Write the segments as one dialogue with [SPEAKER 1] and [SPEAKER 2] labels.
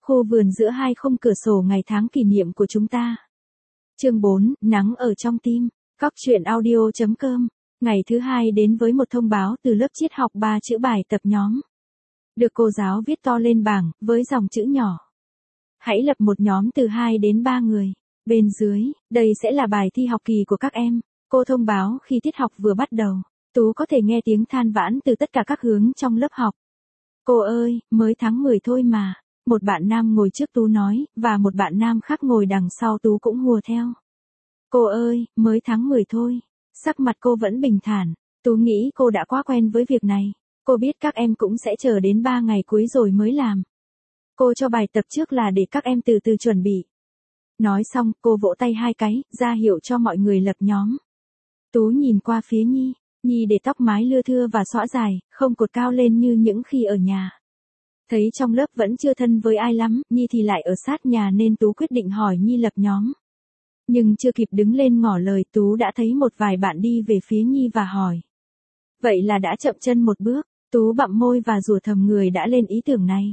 [SPEAKER 1] Khu vườn giữa hai khung cửa sổ ngày tháng kỷ niệm của chúng ta. Chương 4, nắng ở trong tim. Cóc truyện audio.com. Ngày thứ hai đến với một thông báo từ lớp triết học 3 chữ bài tập nhóm. Được cô giáo viết to lên bảng, với dòng chữ nhỏ. Hãy lập một nhóm từ 2 đến 3 người. Bên dưới, đây sẽ là bài thi học kỳ của các em. Cô thông báo khi tiết học vừa bắt đầu. Tú có thể nghe tiếng than vãn từ tất cả các hướng trong lớp học. Cô ơi, mới tháng 10 thôi mà. Một bạn nam ngồi trước Tú nói, và một bạn nam khác ngồi đằng sau Tú cũng hùa theo. Cô ơi, mới tháng 10 thôi. Sắc mặt cô vẫn bình thản. Tú nghĩ cô đã quá quen với việc này. Cô biết các em cũng sẽ chờ đến 3 ngày cuối rồi mới làm. Cô cho bài tập trước là để các em từ từ chuẩn bị. Nói xong, cô vỗ tay 2 cái, ra hiệu cho mọi người lập nhóm. Tú nhìn qua phía Nhi. Nhi để tóc mái lưa thưa và xõa dài, không cột cao lên như những khi ở nhà. Thấy trong lớp vẫn chưa thân với ai lắm, Nhi thì lại ở sát nhà nên Tú quyết định hỏi Nhi lập nhóm. Nhưng chưa kịp đứng lên ngỏ lời Tú đã thấy một vài bạn đi về phía Nhi và hỏi. Vậy là đã chậm chân một bước, Tú bặm môi và rủa thầm người đã lên ý tưởng này.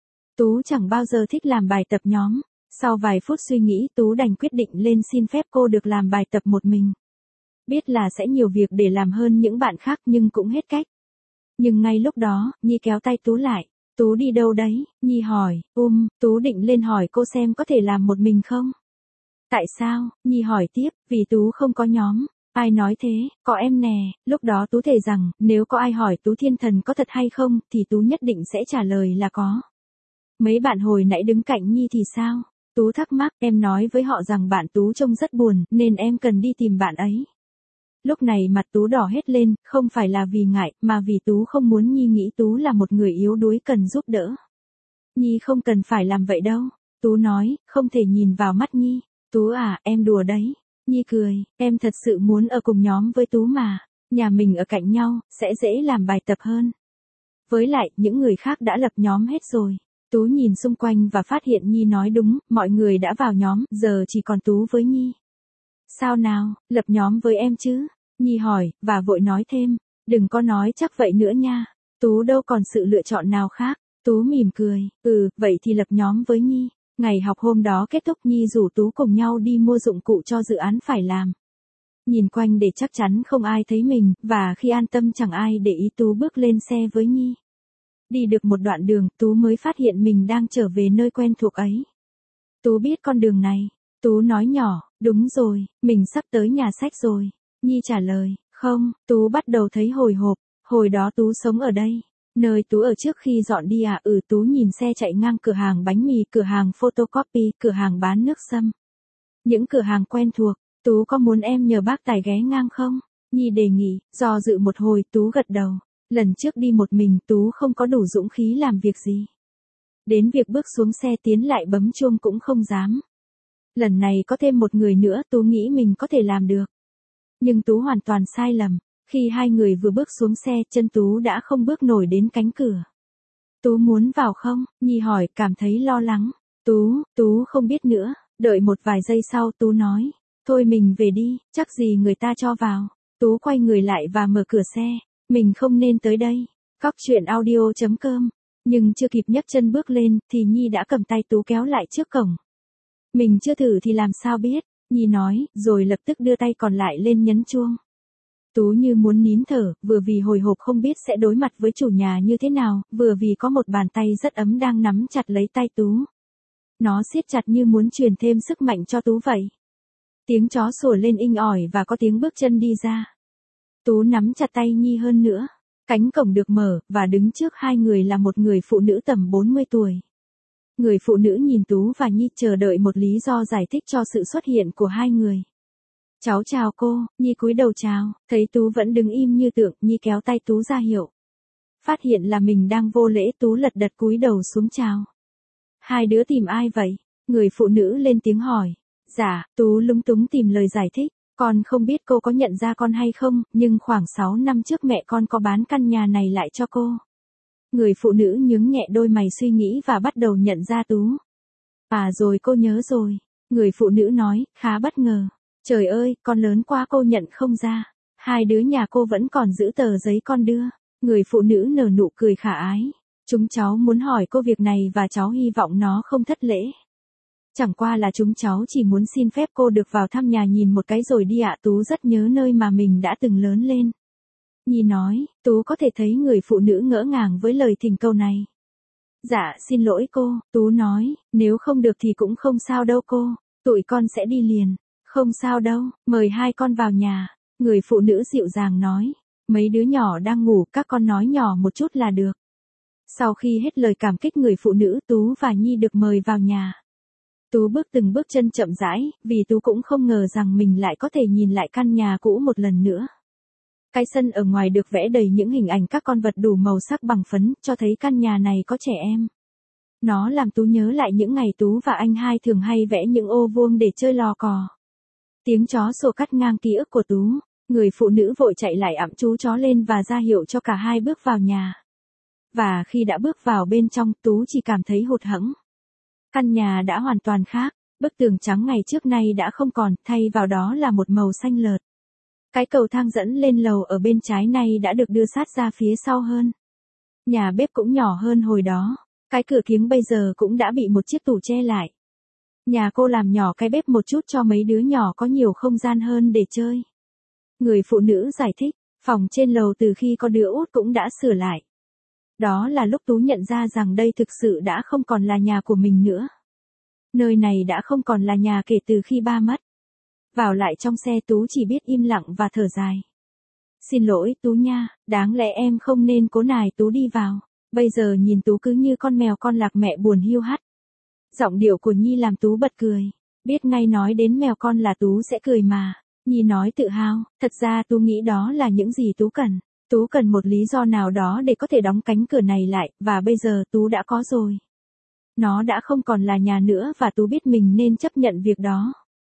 [SPEAKER 1] Tú chẳng bao giờ thích làm bài tập nhóm. Sau vài phút suy nghĩ Tú đành quyết định lên xin phép cô được làm bài tập một mình. Biết là sẽ nhiều việc để làm hơn những bạn khác nhưng cũng hết cách. Nhưng ngay lúc đó, Nhi kéo tay Tú lại. Tú đi đâu đấy? Nhi hỏi. Tú định lên hỏi cô xem có thể làm một mình không? Tại sao? Nhi hỏi tiếp, vì Tú không có nhóm. Ai nói thế? Có em nè. Lúc đó Tú thề rằng, nếu có ai hỏi Tú thiên thần có thật hay không, thì Tú nhất định sẽ trả lời là có. Mấy bạn hồi nãy đứng cạnh Nhi thì sao? Tú thắc mắc, em nói với họ rằng bạn Tú trông rất buồn, nên em cần đi tìm bạn ấy. Lúc này mặt Tú đỏ hết lên, không phải là vì ngại, mà vì Tú không muốn Nhi nghĩ Tú là một người yếu đuối cần giúp đỡ. Nhi không cần phải làm vậy đâu. Tú nói, không thể nhìn vào mắt Nhi. Tú à, em đùa đấy. Nhi cười, em thật sự muốn ở cùng nhóm với Tú mà. Nhà mình ở cạnh nhau, sẽ dễ làm bài tập hơn. Với lại, những người khác đã lập nhóm hết rồi. Tú nhìn xung quanh và phát hiện Nhi nói đúng, mọi người đã vào nhóm, giờ chỉ còn Tú với Nhi. Sao nào, lập nhóm với em chứ? Nhi hỏi, và vội nói thêm, đừng có nói chắc vậy nữa nha. Tú đâu còn sự lựa chọn nào khác. Tú mỉm cười, vậy thì lập nhóm với Nhi. Ngày học hôm đó kết thúc Nhi rủ Tú cùng nhau đi mua dụng cụ cho dự án phải làm. Nhìn quanh để chắc chắn không ai thấy mình, và khi an tâm chẳng ai để ý Tú bước lên xe với Nhi. Đi được một đoạn đường, Tú mới phát hiện mình đang trở về nơi quen thuộc ấy. Tú biết con đường này. Tú nói nhỏ, đúng rồi, mình sắp tới nhà sách rồi. Nhi trả lời, không, Tú bắt đầu thấy hồi hộp, hồi đó Tú sống ở đây. Nơi Tú ở trước khi dọn đi à? Tú nhìn xe chạy ngang cửa hàng bánh mì, cửa hàng photocopy, cửa hàng bán nước sâm. Những cửa hàng quen thuộc. Tú có muốn em nhờ bác tài ghé ngang không? Nhi đề nghị, do dự một hồi Tú gật đầu. Lần trước đi một mình Tú không có đủ dũng khí làm việc gì. Đến việc bước xuống xe tiến lại bấm chuông cũng không dám. Lần này có thêm một người nữa Tú nghĩ mình có thể làm được. Nhưng Tú hoàn toàn sai lầm. Khi hai người vừa bước xuống xe chân Tú đã không bước nổi đến cánh cửa. Tú muốn vào không? Nhi hỏi cảm thấy lo lắng. Tú không biết nữa. Đợi một vài giây sau Tú nói. Thôi mình về đi, chắc gì người ta cho vào. Tú quay người lại và mở cửa xe. Mình không nên tới đây. Cóc truyện audio.com. Nhưng chưa kịp nhấc chân bước lên thì Nhi đã cầm tay Tú kéo lại trước cổng. Mình chưa thử thì làm sao biết, Nhi nói, rồi lập tức đưa tay còn lại lên nhấn chuông. Tú như muốn nín thở, vừa vì hồi hộp không biết sẽ đối mặt với chủ nhà như thế nào, vừa vì có một bàn tay rất ấm đang nắm chặt lấy tay Tú. Nó siết chặt như muốn truyền thêm sức mạnh cho Tú vậy. Tiếng chó sủa lên inh ỏi và có tiếng bước chân đi ra. Tú nắm chặt tay Nhi hơn nữa. Cánh cổng được mở, và đứng trước hai người là một người phụ nữ tầm 40 tuổi. Người phụ nữ nhìn Tú và Nhi chờ đợi một lý do giải thích cho sự xuất hiện của hai người. Cháu chào cô, Nhi cúi đầu chào, thấy Tú vẫn đứng im như tượng, Nhi kéo tay Tú ra hiệu. Phát hiện là mình đang vô lễ Tú lật đật cúi đầu xuống chào. Hai đứa tìm ai vậy? Người phụ nữ lên tiếng hỏi. Dạ, Tú lúng túng tìm lời giải thích. Con không biết cô có nhận ra con hay không, nhưng khoảng 6 năm trước mẹ con có bán căn nhà này lại cho cô. Người phụ nữ nhướng nhẹ đôi mày suy nghĩ và bắt đầu nhận ra Tú. À rồi cô nhớ rồi. Người phụ nữ nói, khá bất ngờ. Trời ơi, con lớn quá cô nhận không ra. Hai đứa nhà cô vẫn còn giữ tờ giấy con đưa. Người phụ nữ nở nụ cười khả ái. Chúng cháu muốn hỏi cô việc này và cháu hy vọng nó không thất lễ. Chẳng qua là chúng cháu chỉ muốn xin phép cô được vào thăm nhà nhìn một cái rồi đi ạ. Tú rất nhớ nơi mà mình đã từng lớn lên. Nhi nói, Tú có thể thấy người phụ nữ ngỡ ngàng với lời thỉnh cầu này. Dạ, xin lỗi cô, Tú nói, nếu không được thì cũng không sao đâu cô, tụi con sẽ đi liền. Không sao đâu, mời hai con vào nhà. Người phụ nữ dịu dàng nói, mấy đứa nhỏ đang ngủ, các con nói nhỏ một chút là được. Sau khi hết lời cảm kích người phụ nữ, Tú và Nhi được mời vào nhà. Tú bước từng bước chân chậm rãi, vì Tú cũng không ngờ rằng mình lại có thể nhìn lại căn nhà cũ một lần nữa. Cái sân ở ngoài được vẽ đầy những hình ảnh các con vật đủ màu sắc bằng phấn, cho thấy căn nhà này có trẻ em. Nó làm Tú nhớ lại những ngày Tú và anh hai thường hay vẽ những ô vuông để chơi lò cò. Tiếng chó sủa cắt ngang ký ức của Tú, người phụ nữ vội chạy lại ẵm chú chó lên và ra hiệu cho cả hai bước vào nhà. Và khi đã bước vào bên trong, Tú chỉ cảm thấy hụt hẫng. Căn nhà đã hoàn toàn khác, bức tường trắng ngày trước nay đã không còn, thay vào đó là một màu xanh lợt. Cái cầu thang dẫn lên lầu ở bên trái nay đã được đưa sát ra phía sau hơn. Nhà bếp cũng nhỏ hơn hồi đó, cái cửa kiếng bây giờ cũng đã bị một chiếc tủ che lại. Nhà cô làm nhỏ cái bếp một chút cho mấy đứa nhỏ có nhiều không gian hơn để chơi. Người phụ nữ giải thích, phòng trên lầu từ khi có đứa út cũng đã sửa lại. Đó là lúc Tú nhận ra rằng đây thực sự đã không còn là nhà của mình nữa. Nơi này đã không còn là nhà kể từ khi ba mất. Vào lại trong xe Tú chỉ biết im lặng và thở dài. Xin lỗi Tú nha, đáng lẽ em không nên cố nài Tú đi vào. Bây giờ nhìn Tú cứ như con mèo con lạc mẹ buồn hiu hắt. Giọng điệu của Nhi làm Tú bật cười. Biết ngay nói đến mèo con là Tú sẽ cười mà. Nhi nói tự hào, thật ra Tú nghĩ đó là những gì Tú cần. Tú cần một lý do nào đó để có thể đóng cánh cửa này lại, và bây giờ Tú đã có rồi. Nó đã không còn là nhà nữa và Tú biết mình nên chấp nhận việc đó.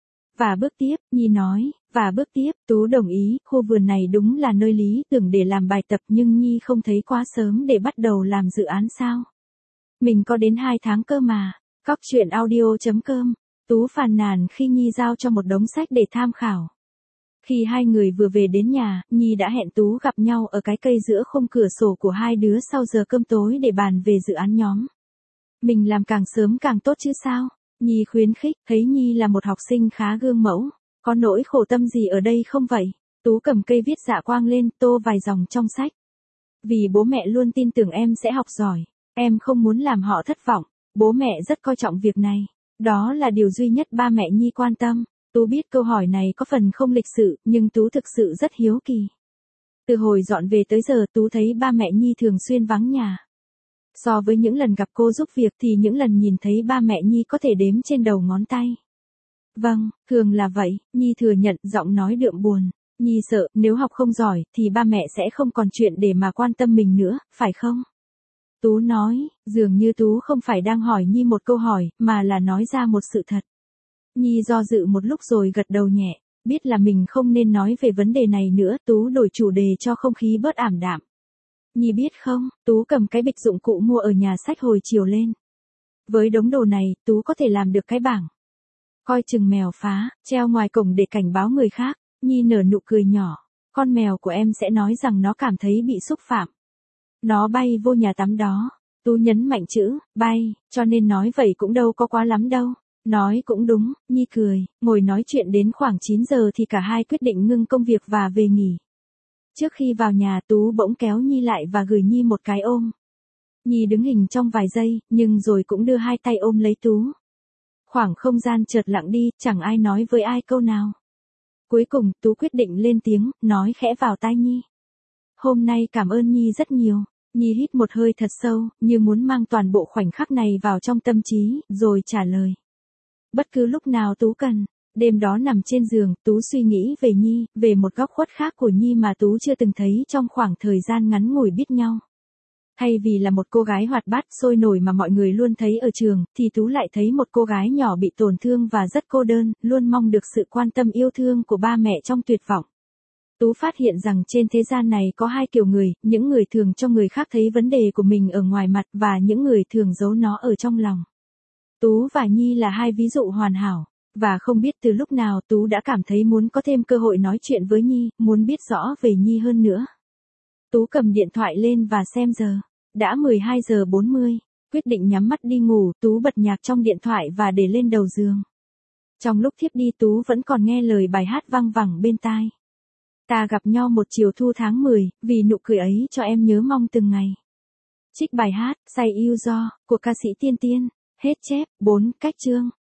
[SPEAKER 1] Và bước tiếp, Nhi nói, và bước tiếp, Tú đồng ý, khu vườn này đúng là nơi lý tưởng để làm bài tập nhưng Nhi không thấy quá sớm để bắt đầu làm dự án sao. Mình có đến 2 tháng cơ mà. Cóc truyện audio.com, Tú phàn nàn khi Nhi giao cho một đống sách để tham khảo. Khi hai người vừa về đến nhà, Nhi đã hẹn Tú gặp nhau ở cái cây giữa khung cửa sổ của hai đứa sau giờ cơm tối để bàn về dự án nhóm. Mình làm càng sớm càng tốt chứ sao? Nhi khuyến khích, thấy Nhi là một học sinh khá gương mẫu. Có nỗi khổ tâm gì ở đây không vậy? Tú cầm cây viết dạ quang lên, tô vài dòng trong sách. Vì bố mẹ luôn tin tưởng em sẽ học giỏi. Em không muốn làm họ thất vọng. Bố mẹ rất coi trọng việc này. Đó là điều duy nhất ba mẹ Nhi quan tâm. Tú biết câu hỏi này có phần không lịch sự, nhưng Tú thực sự rất hiếu kỳ. Từ hồi dọn về tới giờ Tú thấy ba mẹ Nhi thường xuyên vắng nhà. So với những lần gặp cô giúp việc thì những lần nhìn thấy ba mẹ Nhi có thể đếm trên đầu ngón tay. Vâng, thường là vậy, Nhi thừa nhận, giọng nói đượm buồn. Nhi sợ, nếu học không giỏi, thì ba mẹ sẽ không còn chuyện để mà quan tâm mình nữa, phải không? Tú nói, dường như Tú không phải đang hỏi Nhi một câu hỏi, mà là nói ra một sự thật. Nhi do dự một lúc rồi gật đầu nhẹ, biết là mình không nên nói về vấn đề này nữa, Tú đổi chủ đề cho không khí bớt ảm đạm. Nhi biết không, Tú cầm cái bịch dụng cụ mua ở nhà sách hồi chiều lên. Với đống đồ này, Tú có thể làm được cái bảng. Coi chừng mèo phá, treo ngoài cổng để cảnh báo người khác. Nhi nở nụ cười nhỏ, con mèo của em sẽ nói rằng nó cảm thấy bị xúc phạm. Nó bay vô nhà tắm đó. Tú nhấn mạnh chữ, bay, cho nên nói vậy cũng đâu có quá lắm đâu. Nói cũng đúng, Nhi cười, ngồi nói chuyện đến khoảng 9 giờ thì cả hai quyết định ngưng công việc và về nghỉ. Trước khi vào nhà Tú bỗng kéo Nhi lại và gửi Nhi một cái ôm. Nhi đứng hình trong vài giây, nhưng rồi cũng đưa hai tay ôm lấy Tú. Khoảng không gian chợt lặng đi, chẳng ai nói với ai câu nào. Cuối cùng, Tú quyết định lên tiếng, nói khẽ vào tai Nhi. Hôm nay cảm ơn Nhi rất nhiều. Nhi hít một hơi thật sâu, như muốn mang toàn bộ khoảnh khắc này vào trong tâm trí, rồi trả lời. Bất cứ lúc nào Tú cần. Đêm đó nằm trên giường, Tú suy nghĩ về Nhi, về một góc khuất khác của Nhi mà Tú chưa từng thấy trong khoảng thời gian ngắn ngủi biết nhau. Thay vì là một cô gái hoạt bát, sôi nổi mà mọi người luôn thấy ở trường, thì Tú lại thấy một cô gái nhỏ bị tổn thương và rất cô đơn, luôn mong được sự quan tâm yêu thương của ba mẹ trong tuyệt vọng. Tú phát hiện rằng trên thế gian này có hai kiểu người, những người thường cho người khác thấy vấn đề của mình ở ngoài mặt và những người thường giấu nó ở trong lòng. Tú và Nhi là hai ví dụ hoàn hảo. Và không biết từ lúc nào Tú đã cảm thấy muốn có thêm cơ hội nói chuyện với Nhi, muốn biết rõ về Nhi hơn nữa. Tú cầm điện thoại lên và xem giờ. Đã 12 giờ 40, quyết định nhắm mắt đi ngủ, Tú bật nhạc trong điện thoại và để lên đầu giường. Trong lúc thiếp đi Tú vẫn còn nghe lời bài hát vang vẳng bên tai. Ta gặp nhau một chiều thu tháng 10, vì nụ cười ấy cho em nhớ mong từng ngày. Trích bài hát Say yêu do của ca sĩ Tiên Tiên. Hết chép. 4. Cách chương.